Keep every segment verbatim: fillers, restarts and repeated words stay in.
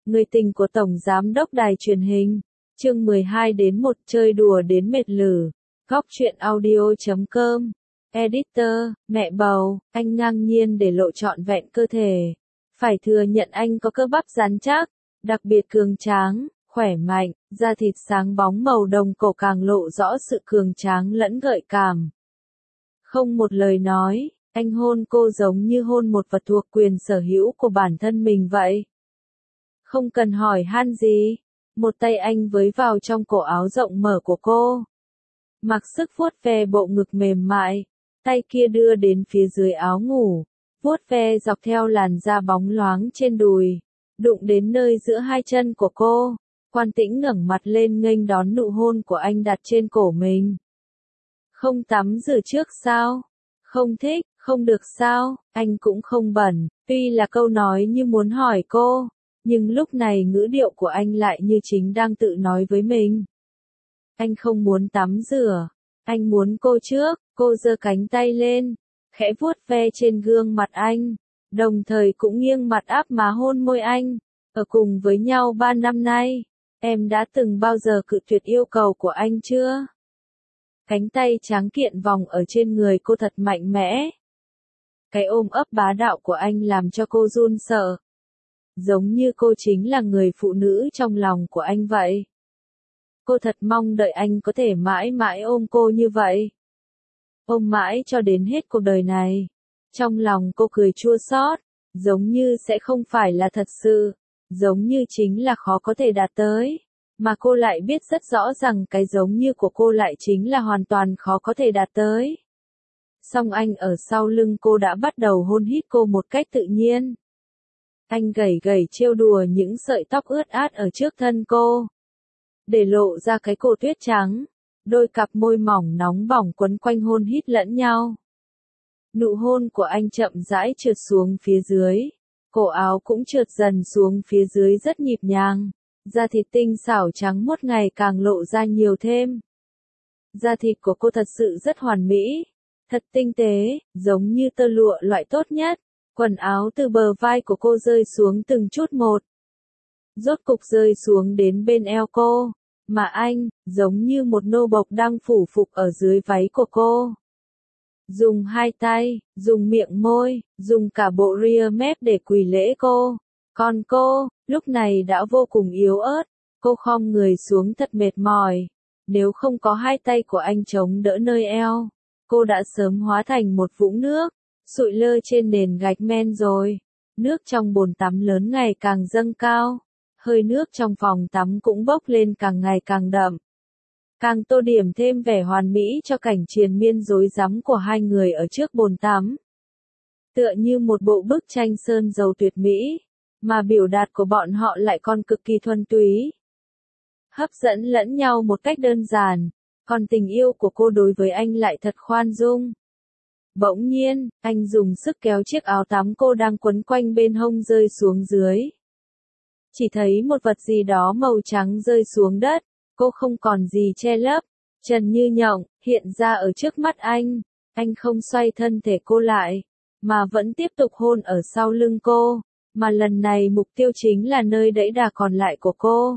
Người tình của Tổng Giám đốc Đài truyền hình. Chương mười hai đến một chơi đùa đến mệt lử. Góc truyện audio chấm com. Editor, mẹ bầu, anh ngang nhiên để lộ trọn vẹn cơ thể. Phải thừa nhận anh có cơ bắp rắn chắc, đặc biệt cường tráng, khỏe mạnh, da thịt sáng bóng màu đồng cổ càng lộ rõ sự cường tráng lẫn gợi cảm. Không một lời nói, anh hôn cô giống như hôn một vật thuộc quyền sở hữu của bản thân mình vậy. Không cần hỏi han gì, một tay anh với vào trong cổ áo rộng mở của cô. Mặc sức vuốt ve bộ ngực mềm mại, tay kia đưa đến phía dưới áo ngủ, vuốt ve dọc theo làn da bóng loáng trên đùi, đụng đến nơi giữa hai chân của cô. Quan Tĩnh ngẩng mặt lên nghênh đón nụ hôn của anh đặt trên cổ mình. Không tắm rửa trước sao? Không thích, không được sao? Anh cũng không bẩn, tuy là câu nói như muốn hỏi cô, nhưng lúc này ngữ điệu của anh lại như chính đang tự nói với mình. Anh không muốn tắm rửa, anh muốn cô trước. Cô giơ cánh tay lên, khẽ vuốt ve trên gương mặt anh, đồng thời cũng nghiêng mặt áp má hôn môi anh. Ở cùng với nhau ba năm nay, em đã từng bao giờ cự tuyệt yêu cầu của anh chưa? Cánh tay tráng kiện vòng ở trên người cô thật mạnh mẽ. Cái ôm ấp bá đạo của anh làm cho cô run sợ. Giống như cô chính là người phụ nữ trong lòng của anh vậy. Cô thật mong đợi anh có thể mãi mãi ôm cô như vậy. Ôm mãi cho đến hết cuộc đời này. Trong lòng cô cười chua xót, giống như sẽ không phải là thật sự, giống như chính là khó có thể đạt tới. Mà cô lại biết rất rõ rằng cái giống như của cô lại chính là hoàn toàn khó có thể đạt tới. Song anh ở sau lưng cô đã bắt đầu hôn hít cô một cách tự nhiên. Anh gẩy gẩy trêu đùa những sợi tóc ướt át ở trước thân cô, để lộ ra cái cổ tuyết trắng, đôi cặp môi mỏng nóng bỏng quấn quanh hôn hít lẫn nhau. Nụ hôn của anh chậm rãi trượt xuống phía dưới, cổ áo cũng trượt dần xuống phía dưới rất nhịp nhàng, da thịt tinh xảo trắng muốt ngày càng lộ ra nhiều thêm. Da thịt của cô thật sự rất hoàn mỹ, thật tinh tế, giống như tơ lụa loại tốt nhất. Quần áo từ bờ vai của cô rơi xuống từng chút một, rốt cục rơi xuống đến bên eo cô, mà anh, giống như một nô bộc đang phủ phục ở dưới váy của cô. Dùng hai tay, dùng miệng môi, dùng cả bộ ria mép để quỳ lễ cô. Còn cô, lúc này đã vô cùng yếu ớt, cô khom người xuống thật mệt mỏi. Nếu không có hai tay của anh chống đỡ nơi eo, cô đã sớm hóa thành một vũng nước, sụi lơ trên nền gạch men rồi. Nước trong bồn tắm lớn ngày càng dâng cao, hơi nước trong phòng tắm cũng bốc lên càng ngày càng đậm, càng tô điểm thêm vẻ hoàn mỹ cho cảnh triền miên rối rắm của hai người ở trước bồn tắm. Tựa như một bộ bức tranh sơn dầu tuyệt mỹ, mà biểu đạt của bọn họ lại còn cực kỳ thuần túy, hấp dẫn lẫn nhau một cách đơn giản, còn tình yêu của cô đối với anh lại thật khoan dung. Bỗng nhiên, anh dùng sức kéo chiếc áo tắm cô đang quấn quanh bên hông rơi xuống dưới. Chỉ thấy một vật gì đó màu trắng rơi xuống đất, cô không còn gì che lấp, trần như nhộng, hiện ra ở trước mắt anh. Anh không xoay thân thể cô lại, mà vẫn tiếp tục hôn ở sau lưng cô, mà lần này mục tiêu chính là nơi đẫy đà còn lại của cô.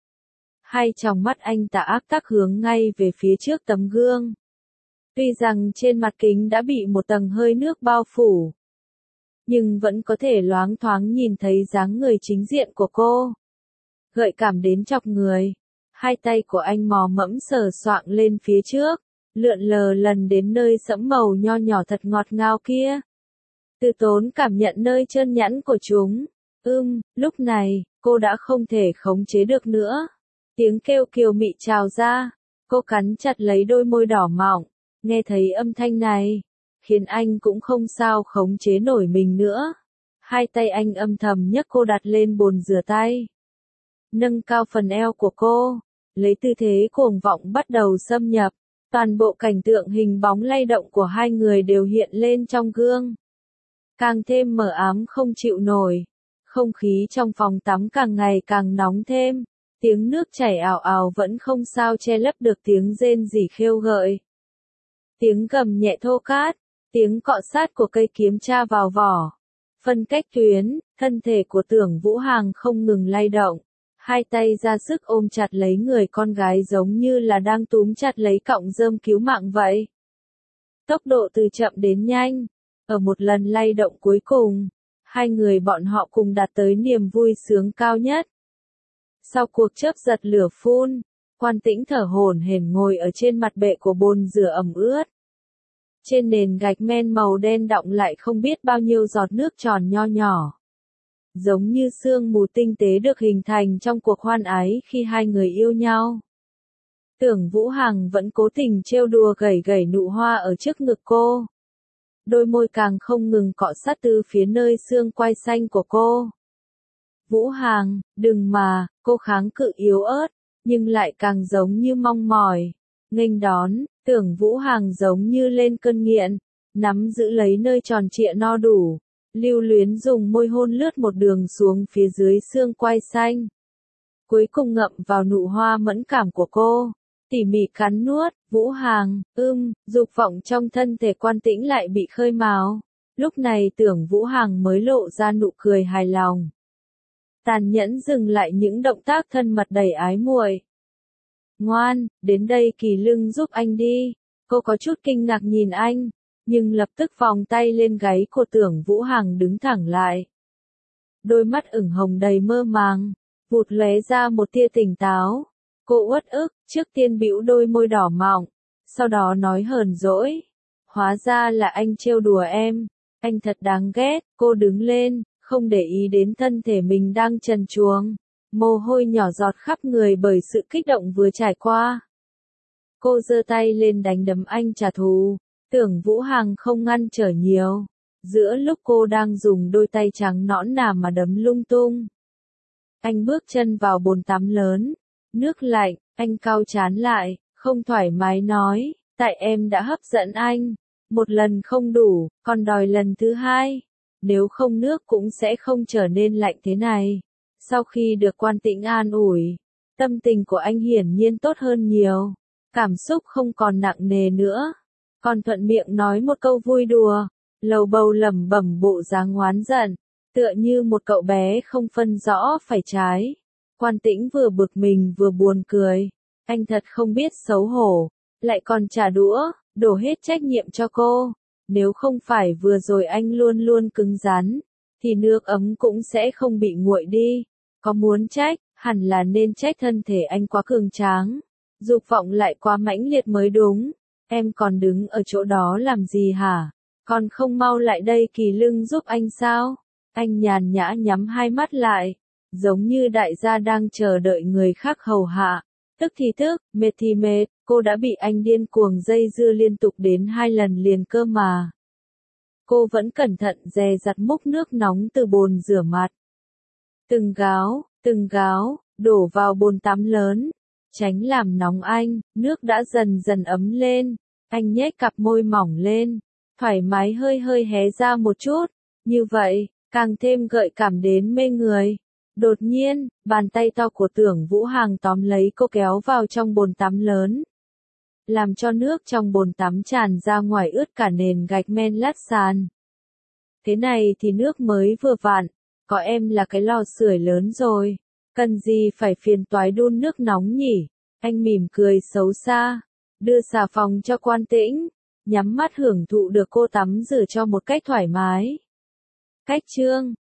Hai tròng mắt anh tà ác tắc hướng ngay về phía trước tấm gương. Tuy rằng trên mặt kính đã bị một tầng hơi nước bao phủ, nhưng vẫn có thể loáng thoáng nhìn thấy dáng người chính diện của cô. Gợi cảm đến chọc người. Hai tay của anh mò mẫm sờ soạng lên phía trước, lượn lờ lần đến nơi sẫm màu nho nhỏ thật ngọt ngào kia. Từ tốn cảm nhận nơi chân nhẵn của chúng. Ưm, lúc này, cô đã không thể khống chế được nữa. Tiếng kêu kiều mị trào ra, cô cắn chặt lấy đôi môi đỏ mọng. Nghe thấy âm thanh này, khiến anh cũng không sao khống chế nổi mình nữa. Hai tay anh âm thầm nhấc cô đặt lên bồn rửa tay, nâng cao phần eo của cô, lấy tư thế cuồng vọng bắt đầu xâm nhập. Toàn bộ cảnh tượng hình bóng lay động của hai người đều hiện lên trong gương, càng thêm mờ ám không chịu nổi. Không khí trong phòng tắm càng ngày càng nóng thêm, tiếng nước chảy ào ào vẫn không sao che lấp được tiếng rên rỉ khêu gợi. Tiếng gầm nhẹ thô cát, tiếng cọ sát của cây kiếm tra vào vỏ, Phân cách tuyến, thân thể của Tưởng Vũ Hằng không ngừng lay động. Hai tay ra sức ôm chặt lấy người con gái giống như là đang túm chặt lấy cọng rơm cứu mạng vậy. Tốc độ từ chậm đến nhanh. Ở một lần lay động cuối cùng, hai người bọn họ cùng đạt tới niềm vui sướng cao nhất. Sau cuộc chớp giật lửa phun, Quan Tĩnh thở hổn hển ngồi ở trên mặt bệ của bồn rửa ẩm ướt. Trên nền gạch men màu đen đọng lại không biết bao nhiêu giọt nước tròn nho nhỏ. Giống như sương mù tinh tế được hình thành trong cuộc hoan ái khi hai người yêu nhau. Tưởng Vũ Hằng vẫn cố tình trêu đùa gẩy gẩy nụ hoa ở trước ngực cô. Đôi môi càng không ngừng cọ sát từ phía nơi xương quai xanh của cô. Vũ Hằng, đừng mà, cô kháng cự yếu ớt, nhưng lại càng giống như mong mỏi. Nghênh đón, Tưởng Vũ Hằng giống như lên cơn nghiện, nắm giữ lấy nơi tròn trịa no đủ, lưu luyến dùng môi hôn lướt một đường xuống phía dưới xương quai xanh. Cuối cùng ngậm vào nụ hoa mẫn cảm của cô, tỉ mỉ cắn nuốt. Vũ Hằng, ưm, dục vọng trong thân thể Quan Tĩnh lại bị khơi mào. Lúc này Tưởng Vũ Hằng mới lộ ra nụ cười hài lòng. Tàn nhẫn dừng lại những động tác thân mật đầy ái muội. Ngoan, đến đây Kỳ Lưng giúp anh đi. Cô có chút kinh ngạc nhìn anh, nhưng lập tức vòng tay lên gáy của Tưởng Vũ Hằng đứng thẳng lại. Đôi mắt ửng hồng đầy mơ màng, vụt lóe ra một tia tỉnh táo. Cô uất ức, trước tiên bĩu đôi môi đỏ mọng, sau đó nói hờn dỗi. Hóa ra là anh trêu đùa em, anh thật đáng ghét. Cô đứng lên, không để ý đến thân thể mình đang trần truồng. Mồ hôi nhỏ giọt khắp người bởi sự kích động vừa trải qua. Cô giơ tay lên đánh đấm anh trả thù. Tưởng Vũ Hằng không ngăn trở nhiều. Giữa lúc cô đang dùng đôi tay trắng nõn nà mà đấm lung tung, anh bước chân vào bồn tắm lớn. Nước lạnh, anh cau trán lại, không thoải mái nói, tại em đã hấp dẫn anh. Một lần không đủ, còn đòi lần thứ hai. Nếu không nước cũng sẽ không trở nên lạnh thế này. Sau khi được Quan Tĩnh an ủi, tâm tình của anh hiển nhiên tốt hơn nhiều. Cảm xúc không còn nặng nề nữa. Còn thuận miệng nói một câu vui đùa, lầu bầu lẩm bẩm bộ dáng oán giận, tựa như một cậu bé không phân rõ phải trái. Quan Tĩnh vừa bực mình vừa buồn cười. Anh thật không biết xấu hổ, lại còn trả đũa, đổ hết trách nhiệm cho cô. Nếu không phải vừa rồi anh luôn luôn cứng rắn, thì nước ấm cũng sẽ không bị nguội đi. Có muốn trách, hẳn là nên trách thân thể anh quá cường tráng. Dục vọng lại quá mãnh liệt mới đúng. Em còn đứng ở chỗ đó làm gì hả? Còn không mau lại đây Kỳ Lưng giúp anh sao? Anh nhàn nhã nhắm hai mắt lại, giống như đại gia đang chờ đợi người khác hầu hạ. Tức thì tức, mệt thì mệt, cô đã bị anh điên cuồng dây dưa liên tục đến hai lần liền cơ mà. Cô vẫn cẩn thận dè dặt múc nước nóng từ bồn rửa mặt. Từng gáo, từng gáo, đổ vào bồn tắm lớn. Tránh làm nóng anh, nước đã dần dần ấm lên. Anh nhếch cặp môi mỏng lên, thoải mái hơi hơi hé ra một chút. Như vậy, càng thêm gợi cảm đến mê người. Đột nhiên, bàn tay to của Tưởng Vũ Hằng tóm lấy cô kéo vào trong bồn tắm lớn, làm cho nước trong bồn tắm tràn ra ngoài ướt cả nền gạch men lát sàn. Thế này thì nước mới vừa vặn, có em là cái lò sưởi lớn rồi, cần gì phải phiền toái đun nước nóng nhỉ? Anh mỉm cười xấu xa, đưa xà phòng cho Quan Tĩnh, nhắm mắt hưởng thụ được cô tắm rửa cho một cách thoải mái. Cách chương